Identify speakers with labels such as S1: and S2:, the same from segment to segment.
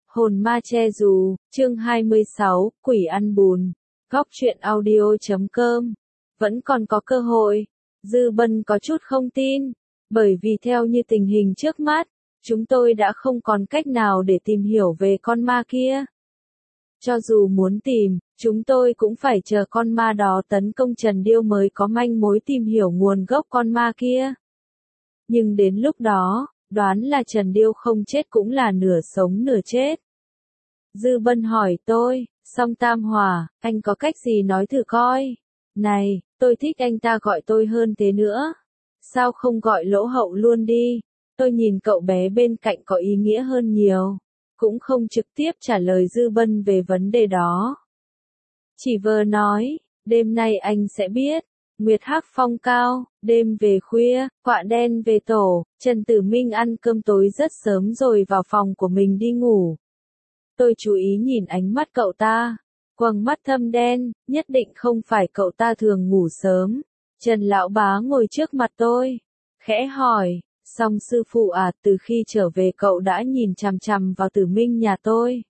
S1: Hồn ma che dù, chương 26, quỷ ăn bùn. Góc truyện audio.com. Vẫn còn có cơ hội. Dư Bân có chút không tin. Bởi vì theo như tình hình trước mắt, chúng tôi đã không còn cách nào để tìm hiểu về con ma kia. Cho dù muốn tìm, chúng tôi cũng phải chờ con ma đó tấn công Trần Điêu mới có manh mối tìm hiểu nguồn gốc con ma kia. Nhưng đến lúc đó, đoán là Trần Điêu không chết cũng là nửa sống nửa chết. Dư Bân hỏi tôi, Song Tam Hòa, anh có cách gì nói thử coi. Này, tôi thích anh ta gọi tôi hơn thế nữa. Sao không gọi Lỗ Hậu luôn đi? Tôi nhìn cậu bé bên cạnh có ý nghĩa hơn nhiều. Cũng không trực tiếp trả lời Dư Bân về vấn đề đó. Chỉ vờ nói, đêm nay anh sẽ biết. Nguyệt hắc phong cao, đêm về khuya, quạ đen về tổ, Trần Tử Minh ăn cơm tối rất sớm rồi vào phòng của mình đi ngủ. Tôi chú ý nhìn ánh mắt cậu ta, quầng mắt thâm đen, nhất định không phải cậu ta thường ngủ sớm. Trần Lão Bá ngồi trước mặt tôi, khẽ hỏi, Song sư phụ à, từ khi trở về cậu đã nhìn chằm chằm vào Tử Minh nhà tôi.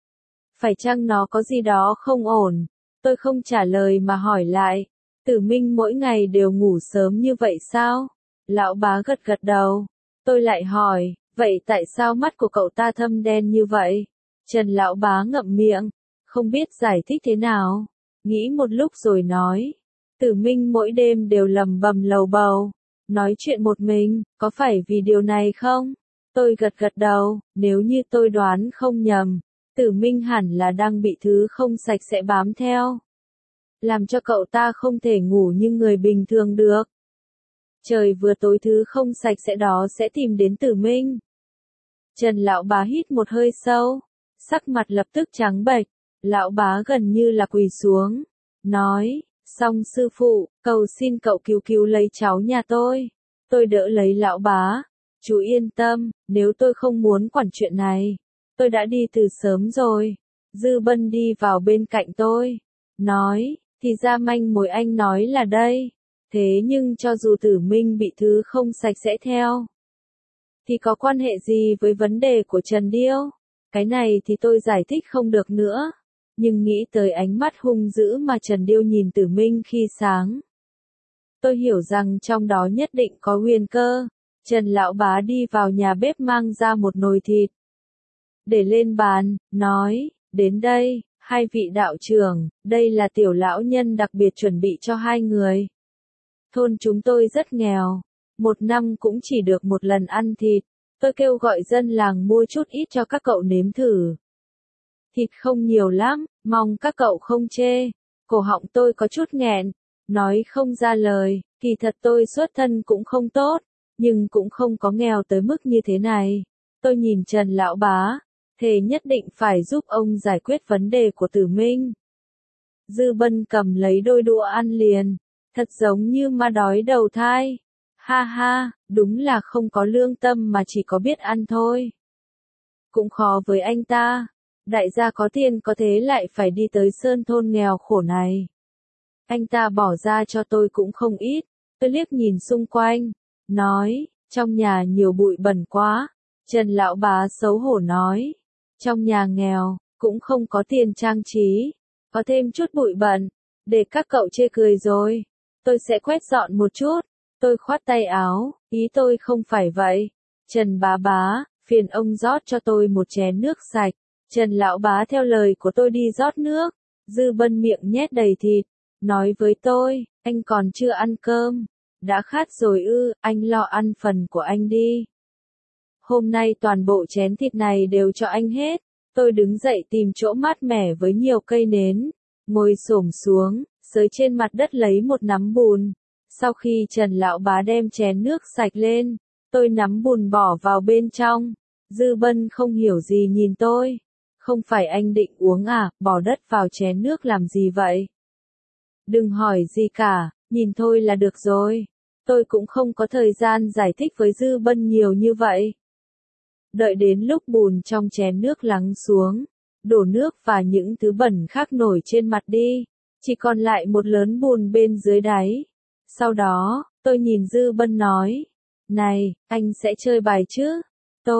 S1: Phải chăng nó có gì đó không ổn? Tôi không trả lời mà hỏi lại. Tử Minh mỗi ngày đều ngủ sớm như vậy sao? Lão Bá gật gật đầu. Tôi lại hỏi, vậy tại sao mắt của cậu ta thâm đen như vậy? Trần Lão Bá ngậm miệng, không biết giải thích thế nào. Nghĩ một lúc rồi nói, Tử Minh mỗi đêm đều lầm bầm lầu bầu, nói chuyện một mình, có phải vì điều này không? Tôi gật gật đầu, nếu như tôi đoán không nhầm, Tử Minh hẳn là đang bị thứ không sạch sẽ bám theo. Làm cho cậu ta không thể ngủ như người bình thường được. Trời vừa tối thứ không sạch sẽ đó sẽ tìm đến Tử Minh. Trần Lão Bá hít một hơi sâu, sắc mặt lập tức trắng bệch, Lão Bá gần như là quỳ xuống, nói, Song sư phụ, cầu xin cậu cứu cứu lấy cháu nhà tôi. Tôi đỡ lấy Lão Bá, chú yên tâm, nếu tôi không muốn quản chuyện này, tôi đã đi từ sớm rồi. Dư Bân đi vào bên cạnh tôi, nói, thì ra manh mối anh nói là đây. Thế nhưng cho dù Tử Minh bị thứ không sạch sẽ theo, thì có quan hệ gì với vấn đề của Trần Điêu? Cái này thì tôi giải thích không được nữa. Nhưng nghĩ tới ánh mắt hung dữ mà Trần Điêu nhìn Tử Minh khi sáng, tôi hiểu rằng trong đó nhất định có huyền cơ. Trần Lão Bá đi vào nhà bếp mang ra một nồi thịt, để lên bàn, nói, đến đây, hai vị đạo trưởng, đây là tiểu lão nhân đặc biệt chuẩn bị cho hai người. Thôn chúng tôi rất nghèo, một năm cũng chỉ được một lần ăn thịt, tôi kêu gọi dân làng mua chút ít cho các cậu nếm thử. Thịt không nhiều lắm, mong các cậu không chê. Cổ họng tôi có chút nghẹn, nói không ra lời, kỳ thật tôi xuất thân cũng không tốt, nhưng cũng không có nghèo tới mức như thế này. Tôi nhìn Trần Lão Bá, thề nhất định phải giúp ông giải quyết vấn đề của Tử Minh. Dư Bân cầm lấy đôi đũa ăn liền, thật giống như ma đói đầu thai. Ha ha, đúng là không có lương tâm mà chỉ có biết ăn thôi. Cũng khó với anh ta. Đại gia có tiền có thế lại phải đi tới sơn thôn nghèo khổ này. Anh ta bỏ ra cho tôi cũng không ít. Tôi liếc nhìn xung quanh, nói, trong nhà nhiều bụi bẩn quá. Trần Lão Bá xấu hổ nói, trong nhà nghèo, cũng không có tiền trang trí, có thêm chút bụi bẩn, để các cậu chê cười rồi. Tôi sẽ quét dọn một chút. Tôi khoát tay áo, ý tôi không phải vậy. Trần Bá, phiền ông rót cho tôi một chén nước sạch. Trần Lão Bá theo lời của tôi đi rót nước. Dư Bân miệng nhét đầy thịt, nói với tôi, anh còn chưa ăn cơm. Đã khát rồi ư, anh lo ăn phần của anh đi. Hôm nay toàn bộ chén thịt này đều cho anh hết. Tôi đứng dậy tìm chỗ mát mẻ với nhiều cây nến, ngồi xổm xuống, xới trên mặt đất lấy một nắm bùn. Sau khi Trần Lão Bá đem chén nước sạch lên, tôi nắm bùn bỏ vào bên trong. Dư Bân không hiểu gì nhìn tôi. Không phải anh định uống à, bỏ đất vào chén nước làm gì vậy? Đừng hỏi gì cả, nhìn thôi là được rồi. Tôi cũng không có thời gian giải thích với Dư Bân nhiều như vậy. Đợi đến lúc bùn trong chén nước lắng xuống, đổ nước và những thứ bẩn khác nổi trên mặt đi, chỉ còn lại một lớn bùn bên dưới đáy. Sau đó, tôi nhìn Dư Bân nói, này, anh sẽ chơi bài chứ?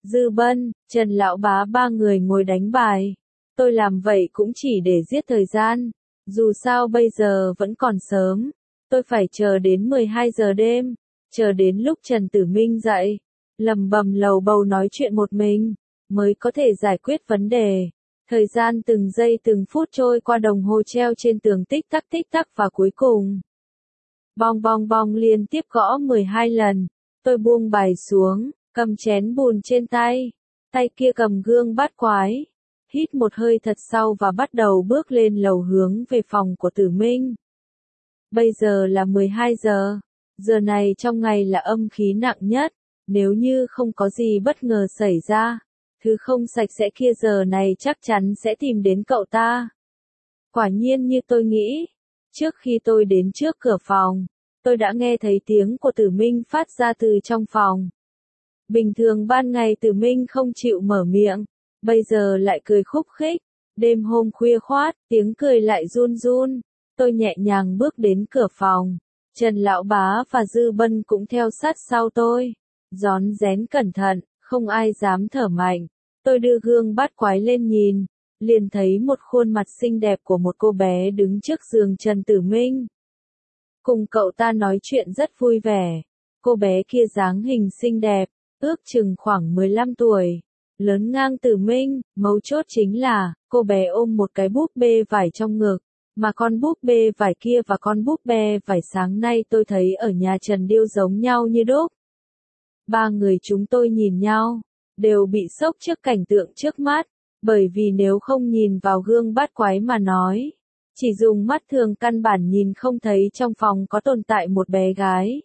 S1: Dư Bân, Trần Lão Bá ba người ngồi đánh bài. Tôi làm vậy cũng chỉ để giết thời gian. Dù sao bây giờ vẫn còn sớm. Tôi phải chờ đến 12 giờ đêm. Chờ đến lúc Trần Tử Minh dậy. Lầm bầm lầu bầu nói chuyện một mình. Mới có thể giải quyết vấn đề. Thời gian từng giây từng phút trôi qua, đồng hồ treo trên tường tích tắc và cuối cùng. Bong bong bong liên tiếp gõ 12 lần. Tôi buông bài xuống, cầm chén bùn trên tay. Tay kia cầm gương bát quái. Hít một hơi thật sâu và bắt đầu bước lên lầu hướng về phòng của Tử Minh. Bây giờ là 12 giờ. Giờ này trong ngày là âm khí nặng nhất. Nếu như không có gì bất ngờ xảy ra, thứ không sạch sẽ kia giờ này chắc chắn sẽ tìm đến cậu ta. Quả nhiên như tôi nghĩ. Trước khi tôi đến trước cửa phòng, tôi đã nghe thấy tiếng của Tử Minh phát ra từ trong phòng. Bình thường ban ngày Tử Minh không chịu mở miệng, bây giờ lại cười khúc khích. Đêm hôm khuya khoát, tiếng cười lại run run. Tôi nhẹ nhàng bước đến cửa phòng. Trần Lão Bá và Dư Bân cũng theo sát sau tôi. Rón rén cẩn thận, không ai dám thở mạnh. Tôi đưa gương bát quái lên nhìn, liền thấy một khuôn mặt xinh đẹp của một cô bé đứng trước giường Trần Tử Minh. Cùng cậu ta nói chuyện rất vui vẻ. Cô bé kia dáng hình xinh đẹp, ước chừng khoảng 15 tuổi. Lớn ngang Tử Minh, mấu chốt chính là, cô bé ôm một cái búp bê vải trong ngực. Mà con búp bê vải kia và con búp bê vải sáng nay tôi thấy ở nhà Trần Điêu giống nhau như đúc. Ba người chúng tôi nhìn nhau, đều bị sốc trước cảnh tượng trước mắt, bởi vì nếu không nhìn vào gương bát quái mà nói, chỉ dùng mắt thường căn bản nhìn không thấy trong phòng có tồn tại một bé gái.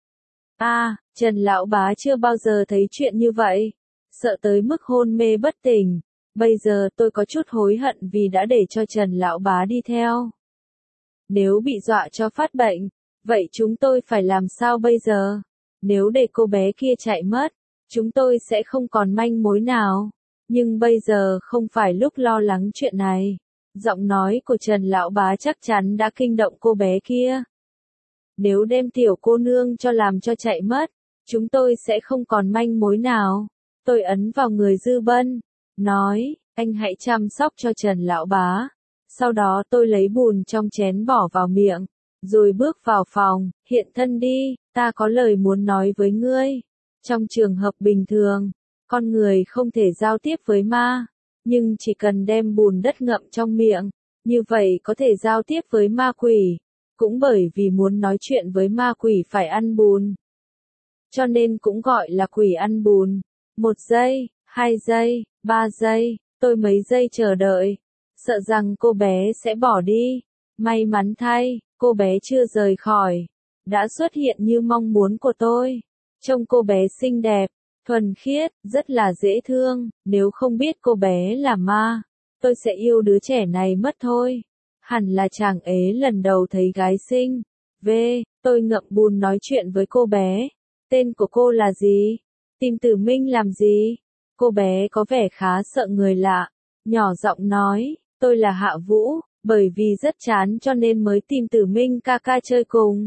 S1: Trần Lão Bá chưa bao giờ thấy chuyện như vậy, sợ tới mức hôn mê bất tỉnh. Bây giờ tôi có chút hối hận vì đã để cho Trần Lão Bá đi theo. Nếu bị dọa cho phát bệnh, vậy chúng tôi phải làm sao bây giờ? Nếu để cô bé kia chạy mất, chúng tôi sẽ không còn manh mối nào. Nhưng bây giờ không phải lúc lo lắng chuyện này. Giọng nói của Trần Lão Bá chắc chắn đã kinh động cô bé kia. Nếu đem tiểu cô nương cho làm cho chạy mất, chúng tôi sẽ không còn manh mối nào. Tôi ấn vào người Dư Bân, nói, anh hãy chăm sóc cho Trần Lão Bá. Sau đó tôi lấy bùn trong chén bỏ vào miệng, rồi bước vào phòng, hiện thân đi, ta có lời muốn nói với ngươi. Trong trường hợp bình thường, con người không thể giao tiếp với ma, nhưng chỉ cần đem bùn đất ngậm trong miệng, như vậy có thể giao tiếp với ma quỷ. Cũng bởi vì muốn nói chuyện với ma quỷ phải ăn bùn, cho nên cũng gọi là quỷ ăn bùn. 1 giây, 2 giây, 3 giây, tôi mấy giây chờ đợi, sợ rằng cô bé sẽ bỏ đi. May mắn thay, cô bé chưa rời khỏi, đã xuất hiện như mong muốn của tôi. Trông cô bé xinh đẹp, thuần khiết, rất là dễ thương. Nếu không biết cô bé là ma, tôi sẽ yêu đứa trẻ này mất thôi. Hẳn là chàng ế lần đầu thấy gái xinh. Tôi ngậm bùn nói chuyện với cô bé. Tên của cô là gì? Tìm Tử Minh làm gì? Cô bé có vẻ khá sợ người lạ, nhỏ giọng nói, tôi là Hạ Vũ, bởi vì rất chán cho nên mới tìm Tử Minh ca ca chơi cùng.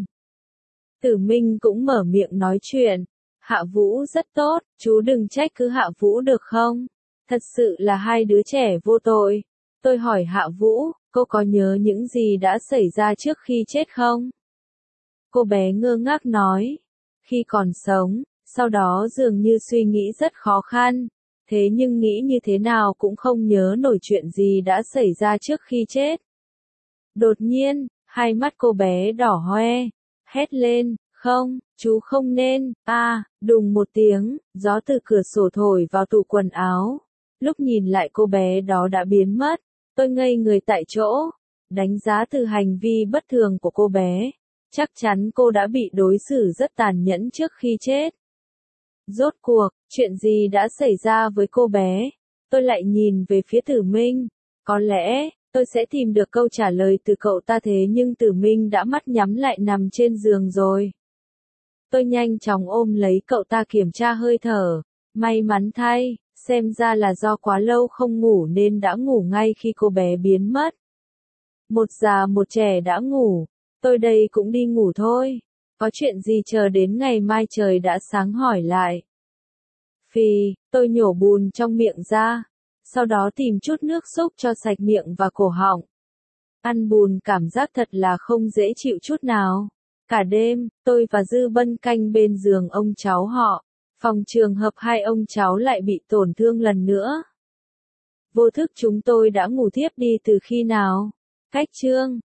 S1: Tử Minh cũng mở miệng nói chuyện, Hạ Vũ rất tốt, chú đừng trách cứ Hạ Vũ được không? Thật sự là hai đứa trẻ vô tội. Tôi hỏi Hạ Vũ, cô có nhớ những gì đã xảy ra trước khi chết không? Cô bé ngơ ngác nói, khi còn sống, sau đó dường như suy nghĩ rất khó khăn, thế nhưng nghĩ như thế nào cũng không nhớ nổi chuyện gì đã xảy ra trước khi chết. Đột nhiên, hai mắt cô bé đỏ hoe, hét lên, không, chú không nên, đùng một tiếng, gió từ cửa sổ thổi vào tủ quần áo. Lúc nhìn lại cô bé đó đã biến mất, tôi ngây người tại chỗ, đánh giá từ hành vi bất thường của cô bé. Chắc chắn cô đã bị đối xử rất tàn nhẫn trước khi chết. Rốt cuộc, chuyện gì đã xảy ra với cô bé? Tôi lại nhìn về phía Tử Minh. Có lẽ, tôi sẽ tìm được câu trả lời từ cậu ta, thế nhưng Tử Minh đã mắt nhắm lại nằm trên giường rồi. Tôi nhanh chóng ôm lấy cậu ta kiểm tra hơi thở. May mắn thay, xem ra là do quá lâu không ngủ nên đã ngủ ngay khi cô bé biến mất. Một già một trẻ đã ngủ. Tôi đây cũng đi ngủ thôi. Có chuyện gì chờ đến ngày mai trời đã sáng hỏi lại. Phì, tôi nhổ bùn trong miệng ra, sau đó tìm chút nước xúc cho sạch miệng và cổ họng. Ăn bùn cảm giác thật là không dễ chịu chút nào. Cả đêm, tôi và Dư Bân canh bên giường ông cháu họ, phòng trường hợp hai ông cháu lại bị tổn thương lần nữa. Vô thức chúng tôi đã ngủ thiếp đi từ khi nào? Cách chương